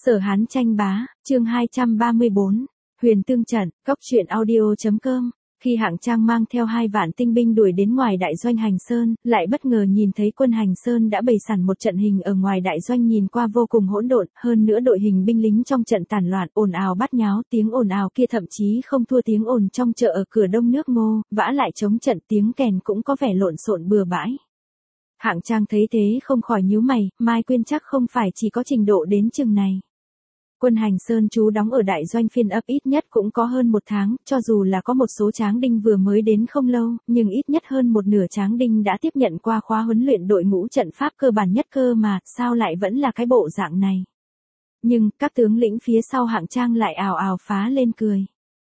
Sở Hán tranh bá, chương 234, Huyền Tương trận, góc truyện audio.com. Khi Hạng Trang mang theo 2 vạn tinh binh đuổi đến ngoài đại doanh Hành Sơn, lại bất ngờ nhìn thấy quân Hành Sơn đã bày sẵn một trận hình ở ngoài đại doanh, nhìn qua vô cùng hỗn độn, hơn nữa đội hình binh lính trong trận tản loạn, ồn ào bát nháo, tiếng ồn ào kia thậm chí không thua tiếng ồn trong chợ ở cửa Đông nước Ngô, vã lại chống trận tiếng kèn cũng có vẻ lộn xộn bừa bãi. Hạng Trang thấy thế không khỏi nhíu mày, Mai Quyên chắc không phải chỉ có trình độ đến chừng này. Quân Hành Sơn trú đóng ở đại doanh Phiên Ấp ít nhất cũng có hơn 1 tháng, cho dù là có một số tráng đinh vừa mới đến không lâu, nhưng ít nhất hơn một nửa tráng đinh đã tiếp nhận qua khóa huấn luyện đội ngũ trận pháp cơ bản nhất cơ mà, sao lại vẫn là cái bộ dạng này. Nhưng, các tướng lĩnh phía sau Hạng Trang lại ào ào phá lên cười.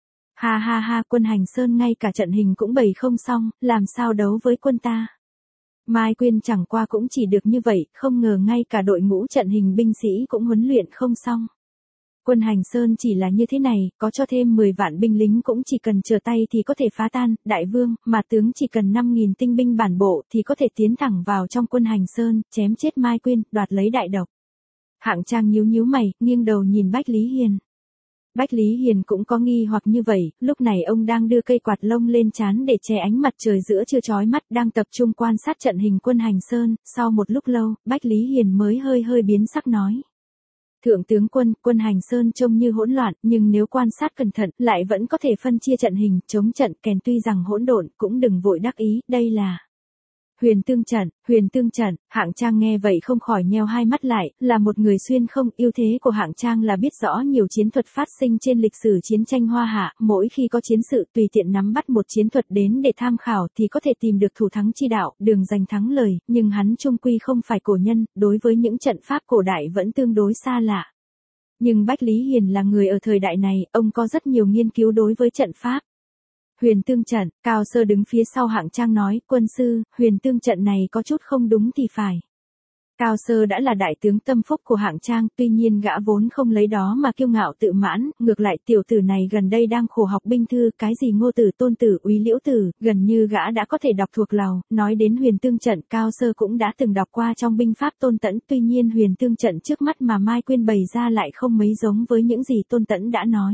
Ha ha ha, quân Hành Sơn ngay cả trận hình cũng bày không xong, làm sao đấu với quân ta. Mai Quyên chẳng qua cũng chỉ được như vậy, không ngờ ngay cả đội ngũ trận hình binh sĩ cũng huấn luyện không xong. Quân Hành Sơn chỉ là như thế này, có cho thêm 10 vạn binh lính cũng chỉ cần trở tay thì có thể phá tan, đại vương, mà tướng chỉ cần 5.000 tinh binh bản bộ thì có thể tiến thẳng vào trong quân Hành Sơn, chém chết Mai Quyên, đoạt lấy đại độc. Hạng Trang nhíu mày, nghiêng đầu nhìn Bách Lý Hiền. Bách Lý Hiền cũng có nghi hoặc như vậy, lúc này ông đang đưa cây quạt lông lên trán để che ánh mặt trời giữa trưa chói mắt, đang tập trung quan sát trận hình quân Hành Sơn, sau một lúc lâu, Bách Lý Hiền mới hơi biến sắc nói. Thượng tướng quân, quân Hành Sơn trông như hỗn loạn, nhưng nếu quan sát cẩn thận, lại vẫn có thể phân chia trận hình, chống trận kèn, tuy rằng hỗn độn, cũng đừng vội đắc ý, đây là Huyền Tương trận, Hạng Trang nghe vậy không khỏi nheo hai mắt lại, là một người xuyên không, ưu thế của Hạng Trang là biết rõ nhiều chiến thuật phát sinh trên lịch sử chiến tranh Hoa Hạ, mỗi khi có chiến sự tùy tiện nắm bắt một chiến thuật đến để tham khảo thì có thể tìm được thủ thắng chi đạo, đường giành thắng lời, nhưng hắn chung quy không phải cổ nhân, đối với những trận pháp cổ đại vẫn tương đối xa lạ. Nhưng Bách Lý Hiền là người ở thời đại này, ông có rất nhiều nghiên cứu đối với trận pháp. Huyền Tương trận, Cao Sơ đứng phía sau Hạng Trang nói, quân sư, Huyền Tương trận này có chút không đúng thì phải. Cao Sơ đã là đại tướng tâm phúc của Hạng Trang, tuy nhiên gã vốn không lấy đó mà kiêu ngạo tự mãn, ngược lại tiểu tử này gần đây đang khổ học binh thư, cái gì Ngô Tử, Tôn Tử, Úy Liễu Tử, gần như gã đã có thể đọc thuộc lòng. Nói đến Huyền Tương trận, Cao Sơ cũng đã từng đọc qua trong binh pháp Tôn Tẫn, tuy nhiên Huyền Tương trận trước mắt mà Mai Quyên bày ra lại không mấy giống với những gì Tôn Tẫn đã nói.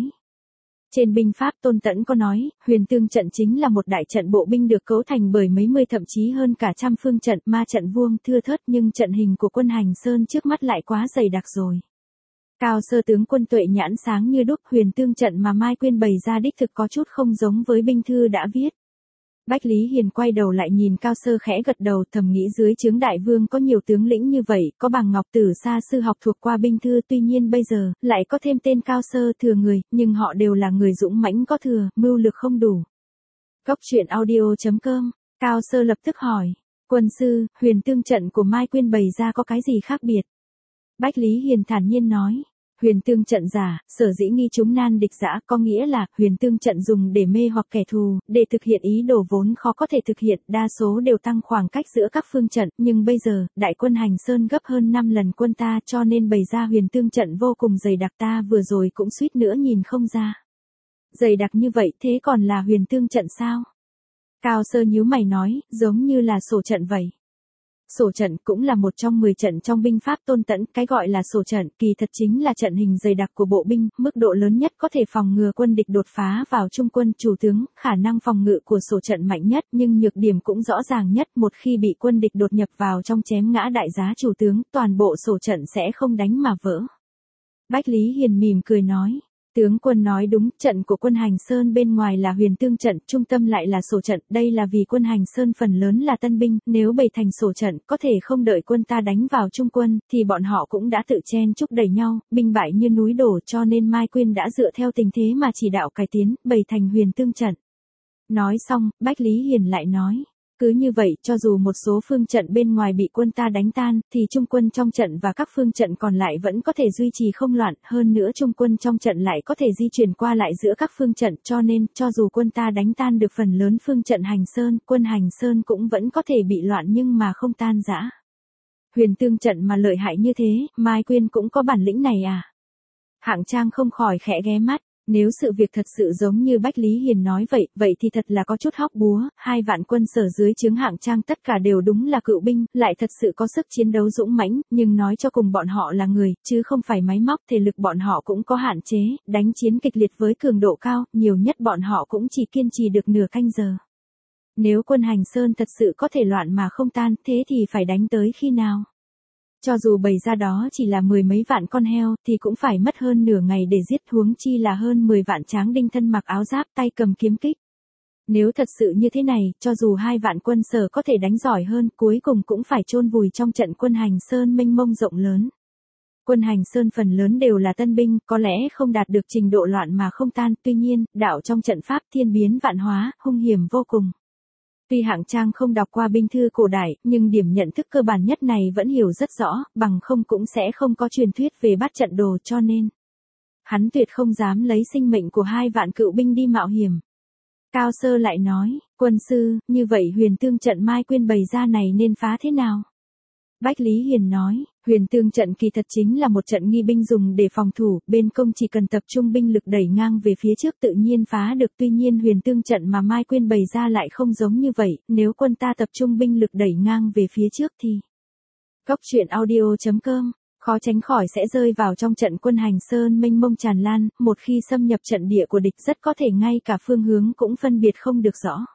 Trên binh pháp Tôn Tẫn có nói, Huyền Tương trận chính là một đại trận bộ binh được cấu thành bởi mấy mươi thậm chí hơn cả trăm phương trận, ma trận vuông thưa thớt, nhưng trận hình của quân Hành Sơn trước mắt lại quá dày đặc rồi. Cao Sơ tướng quân tuệ nhãn sáng như đúc, Huyền Tương trận mà Mai Quyên bày ra đích thực có chút không giống với binh thư đã viết. Bách Lý Hiền quay đầu lại nhìn Cao Sơ khẽ gật đầu, thầm nghĩ dưới trướng đại vương có nhiều tướng lĩnh như vậy, có Bàng Ngọc Tử xa sư học thuộc qua binh thư, tuy nhiên bây giờ, lại có thêm tên Cao Sơ thừa người, nhưng họ đều là người dũng mãnh có thừa, mưu lược không đủ. Góc truyện audio.com, Cao Sơ lập tức hỏi, quân sư, Huyền Tương trận của Mai Quyên bày ra có cái gì khác biệt? Bách Lý Hiền thản nhiên nói. Huyền Tương trận giả, sở dĩ nghi chúng nan địch dã, có nghĩa là, Huyền Tương trận dùng để mê hoặc kẻ thù, để thực hiện ý đồ vốn khó có thể thực hiện, đa số đều tăng khoảng cách giữa các phương trận, nhưng bây giờ, đại quân Hành Sơn gấp hơn 5 lần quân ta cho nên bày ra Huyền Tương trận vô cùng dày đặc, ta vừa rồi cũng suýt nữa nhìn không ra. Dày đặc như vậy thế còn là Huyền Tương trận sao? Cao Sơ nhíu mày nói, giống như là sổ trận vậy. Sổ trận cũng là một trong 10 trận trong binh pháp Tôn Tẫn, cái gọi là sổ trận, kỳ thật chính là trận hình dày đặc của bộ binh, mức độ lớn nhất có thể phòng ngừa quân địch đột phá vào trung quân, chủ tướng, khả năng phòng ngự của sổ trận mạnh nhất, nhưng nhược điểm cũng rõ ràng nhất, một khi bị quân địch đột nhập vào trong chém ngã đại giá chủ tướng, toàn bộ sổ trận sẽ không đánh mà vỡ. Bách Lý Hiền mỉm cười nói. Tướng quân nói đúng, trận của quân Hành Sơn bên ngoài là Huyền Tương trận, trung tâm lại là sổ trận, đây là vì quân Hành Sơn phần lớn là tân binh, nếu bày thành sổ trận, có thể không đợi quân ta đánh vào trung quân, thì bọn họ cũng đã tự chen chúc đẩy nhau, binh bại như núi đổ, cho nên Mai Quyên đã dựa theo tình thế mà chỉ đạo cải tiến, bày thành Huyền Tương trận. Nói xong, Bách Lý Hiền lại nói. Cứ như vậy, cho dù một số phương trận bên ngoài bị quân ta đánh tan, thì trung quân trong trận và các phương trận còn lại vẫn có thể duy trì không loạn, hơn nữa trung quân trong trận lại có thể di chuyển qua lại giữa các phương trận, cho nên, cho dù quân ta đánh tan được phần lớn phương trận Hành Sơn, quân Hành Sơn cũng vẫn có thể bị loạn nhưng mà không tan rã. Huyền Tương trận mà lợi hại như thế, Mai Quyên cũng có bản lĩnh này à? Hạng Trang không khỏi khẽ ghé mắt. Nếu sự việc thật sự giống như Bách Lý Hiền nói vậy thì thật là có chút hóc búa, 2 vạn quân Sở dưới trướng Hạng Trang tất cả đều đúng là cựu binh, lại thật sự có sức chiến đấu dũng mãnh, nhưng nói cho cùng bọn họ là người, chứ không phải máy móc, thể lực bọn họ cũng có hạn chế, đánh chiến kịch liệt với cường độ cao, nhiều nhất bọn họ cũng chỉ kiên trì được nửa canh giờ. Nếu quân Hành Sơn thật sự có thể loạn mà không tan, thế thì phải đánh tới khi nào? Cho dù bày ra đó chỉ là 10 mấy vạn con heo, thì cũng phải mất hơn nửa ngày để giết, huống chi là hơn 10 vạn tráng đinh thân mặc áo giáp, tay cầm kiếm kích. Nếu thật sự như thế này, cho dù 2 vạn quân Sở có thể đánh giỏi hơn, cuối cùng cũng phải chôn vùi trong trận quân Hành Sơn mênh mông rộng lớn. Quân Hành Sơn phần lớn đều là tân binh, có lẽ không đạt được trình độ loạn mà không tan, tuy nhiên, đạo trong trận pháp thiên biến vạn hóa, hung hiểm vô cùng. Tuy Hạng Trang không đọc qua binh thư cổ đại, nhưng điểm nhận thức cơ bản nhất này vẫn hiểu rất rõ, bằng không cũng sẽ không có truyền thuyết về bát trận đồ, cho nên hắn tuyệt không dám lấy sinh mệnh của 2 vạn cựu binh đi mạo hiểm. Cao Sơ lại nói, quân sư, như vậy Huyền Tương trận Mai Quyên bày ra này nên phá thế nào? Bách Lý Hiền nói, Huyền Tương trận kỳ thật chính là một trận nghi binh dùng để phòng thủ, bên công chỉ cần tập trung binh lực đẩy ngang về phía trước tự nhiên phá được, tuy nhiên Huyền Tương trận mà Mai Quyên bày ra lại không giống như vậy, nếu quân ta tập trung binh lực đẩy ngang về phía trước thì Goctruyện.audio.com khó tránh khỏi sẽ rơi vào trong trận quân Hành Sơn mênh mông tràn lan, một khi xâm nhập trận địa của địch rất có thể ngay cả phương hướng cũng phân biệt không được rõ.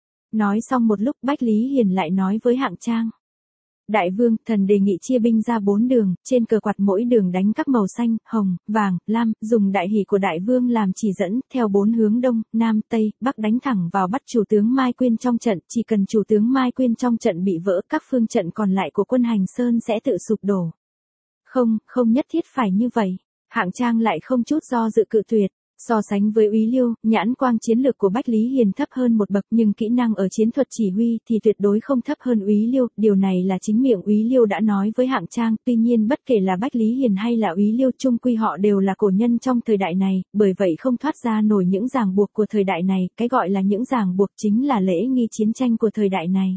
Nói xong một lúc Bách Lý Hiền lại nói với Hạng Trang. Đại vương, thần đề nghị chia binh ra 4 đường, trên cờ quạt mỗi đường đánh các màu xanh, hồng, vàng, lam, dùng đại hỷ của đại vương làm chỉ dẫn, theo 4 hướng đông, nam, tây, bắc đánh thẳng vào bắt chủ tướng Mai Quyên trong trận, chỉ cần chủ tướng Mai Quyên trong trận bị vỡ, các phương trận còn lại của quân Hành Sơn sẽ tự sụp đổ. Không nhất thiết phải như vậy. Hạng Trang lại không chút do dự cự tuyệt. So sánh với Úy Liêu, nhãn quang chiến lược của Bách Lý Hiền thấp hơn một bậc, nhưng kỹ năng ở chiến thuật chỉ huy thì tuyệt đối không thấp hơn Úy Liêu, điều này là chính miệng Úy Liêu đã nói với Hạng Trang, tuy nhiên bất kể là Bách Lý Hiền hay là Úy Liêu, chung quy họ đều là cổ nhân trong thời đại này, bởi vậy không thoát ra nổi những ràng buộc của thời đại này, cái gọi là những ràng buộc chính là lễ nghi chiến tranh của thời đại này.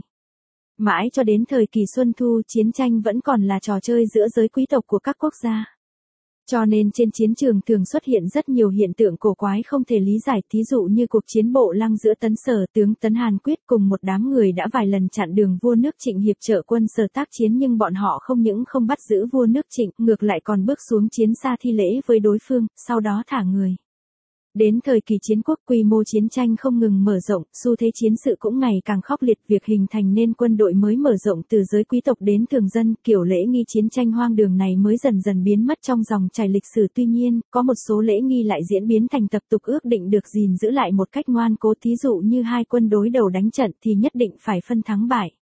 Mãi cho đến thời kỳ Xuân Thu, chiến tranh vẫn còn là trò chơi giữa giới quý tộc của các quốc gia. Cho nên trên chiến trường thường xuất hiện rất nhiều hiện tượng cổ quái không thể lý giải, thí dụ như cuộc chiến Bộ Lăng giữa Tấn Sở tướng Tấn Hàn Quyết cùng một đám người đã vài lần chặn đường vua nước Trịnh hiệp trợ quân Sở tác chiến, nhưng bọn họ không những không bắt giữ vua nước Trịnh, ngược lại còn bước xuống chiến xa thi lễ với đối phương, sau đó thả người. Đến thời kỳ chiến quốc, quy mô chiến tranh không ngừng mở rộng, xu thế chiến sự cũng ngày càng khốc liệt, việc hình thành nên quân đội mới mở rộng từ giới quý tộc đến thường dân, kiểu lễ nghi chiến tranh hoang đường này mới dần dần biến mất trong dòng chảy lịch sử. Tuy nhiên, có một số lễ nghi lại diễn biến thành tập tục ước định được gìn giữ lại một cách ngoan cố, thí dụ như hai quân đối đầu đánh trận thì nhất định phải phân thắng bại.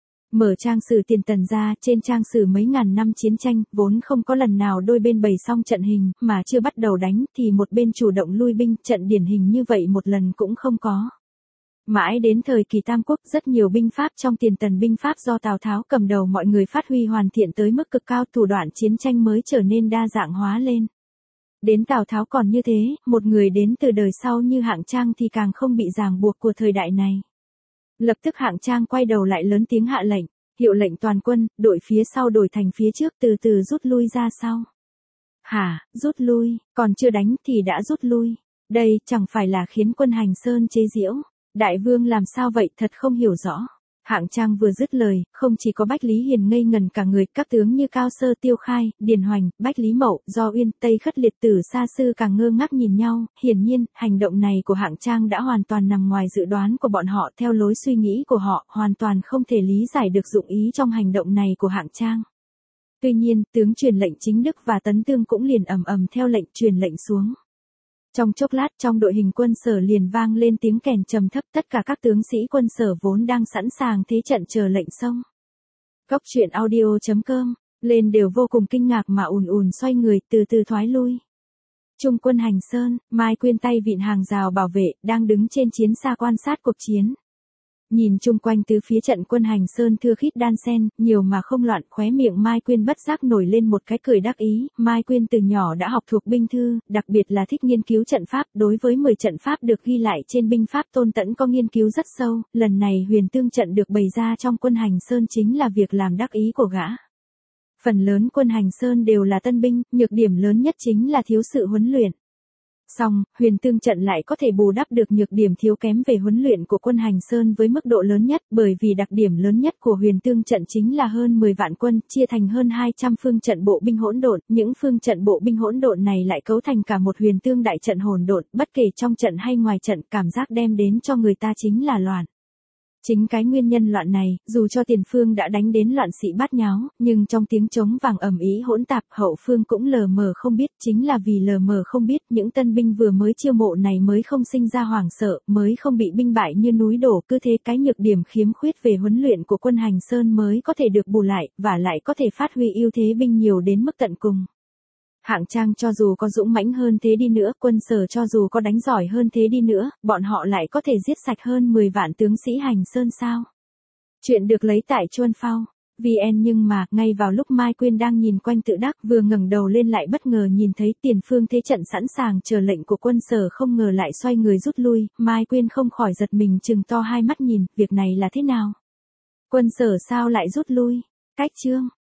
Mở trang sử Tiền Tần ra, trên trang sử mấy ngàn năm chiến tranh, vốn không có lần nào đôi bên bày xong trận hình, mà chưa bắt đầu đánh, thì một bên chủ động lui binh, trận điển hình như vậy một lần cũng không có. Mãi đến thời kỳ Tam Quốc, rất nhiều binh pháp trong Tiền Tần binh pháp do Tào Tháo cầm đầu mọi người phát huy hoàn thiện tới mức cực cao, thủ đoạn chiến tranh mới trở nên đa dạng hóa lên. Đến Tào Tháo còn như thế, một người đến từ đời sau như Hạng Trang thì càng không bị ràng buộc của thời đại này. Lập tức Hạng Trang quay đầu lại lớn tiếng hạ lệnh, hiệu lệnh toàn quân, đội phía sau đổi thành phía trước, từ từ rút lui ra sau. Hả, rút lui, còn chưa đánh thì đã rút lui. Đây chẳng phải là khiến quân Hành Sơn chế giễu. Đại vương làm sao vậy, thật không hiểu rõ. Hạng Trang vừa dứt lời, không chỉ có Bách Lý Hiền ngây ngần cả người, các tướng như Cao Sơ, Tiêu Khai, Điền Hoành, Bách Lý Mậu, Do Uyên, Tây Khất Liệt Tử, Sa Sư càng ngơ ngác nhìn nhau. Hiển nhiên, hành động này của Hạng Trang đã hoàn toàn nằm ngoài dự đoán của bọn họ, theo lối suy nghĩ của họ, hoàn toàn không thể lý giải được dụng ý trong hành động này của Hạng Trang. Tuy nhiên, tướng truyền lệnh Chính Đức và Tấn Tương cũng liền ầm ầm theo lệnh truyền lệnh xuống. Trong chốc lát, trong đội hình quân Sở liền vang lên tiếng kèn trầm thấp, tất cả các tướng sĩ quân Sở vốn đang sẵn sàng thế trận chờ lệnh xông. Goctruyện.audio.com lên đều vô cùng kinh ngạc mà ùn ùn xoay người, từ từ thoái lui. Trung quân Hành Sơn, Mai Quyên tay vịn hàng rào bảo vệ, đang đứng trên chiến xa quan sát cuộc chiến. Nhìn chung quanh tứ phía trận quân Hành Sơn thưa khít đan xen, nhiều mà không loạn, khóe miệng Mai Quyên bất giác nổi lên một cái cười đắc ý. Mai Quyên từ nhỏ đã học thuộc binh thư, đặc biệt là thích nghiên cứu trận pháp, đối với 10 trận pháp được ghi lại trên binh pháp Tôn Tẫn có nghiên cứu rất sâu, lần này Huyền Tương trận được bày ra trong quân Hành Sơn chính là việc làm đắc ý của gã. Phần lớn quân Hành Sơn đều là tân binh, nhược điểm lớn nhất chính là thiếu sự huấn luyện. Song, Huyền Tương trận lại có thể bù đắp được nhược điểm thiếu kém về huấn luyện của quân Hành Sơn với mức độ lớn nhất, bởi vì đặc điểm lớn nhất của Huyền Tương trận chính là hơn 10 vạn quân, chia thành hơn 200 phương trận bộ binh hỗn độn, những phương trận bộ binh hỗn độn này lại cấu thành cả một Huyền Tương đại trận hỗn độn, bất kể trong trận hay ngoài trận, cảm giác đem đến cho người ta chính là loạn. Chính cái nguyên nhân loạn này, dù cho tiền phương đã đánh đến loạn xị bát nháo, nhưng trong tiếng trống vàng ầm ĩ hỗn tạp, hậu phương cũng lờ mờ không biết, chính là vì lờ mờ không biết, những tân binh vừa mới chiêu mộ này mới không sinh ra hoảng sợ, mới không bị binh bại như núi đổ, cứ thế cái nhược điểm khiếm khuyết về huấn luyện của quân Hành Sơn mới có thể được bù lại, và lại có thể phát huy ưu thế binh nhiều đến mức tận cùng. Hạng Trang cho dù có dũng mãnh hơn thế đi nữa, quân Sở cho dù có đánh giỏi hơn thế đi nữa, bọn họ lại có thể giết sạch hơn 10 vạn tướng sĩ Hành Sơn sao? Chuyện được lấy tại Chuân Phao. VN nhưng mà, ngay vào lúc Mai Quyên đang nhìn quanh tự đắc vừa ngẩng đầu lên lại bất ngờ nhìn thấy tiền phương thế trận sẵn sàng chờ lệnh của quân Sở không ngờ lại xoay người rút lui, Mai Quyên không khỏi giật mình trừng to hai mắt nhìn, việc này là thế nào? Quân Sở sao lại rút lui? Cách chương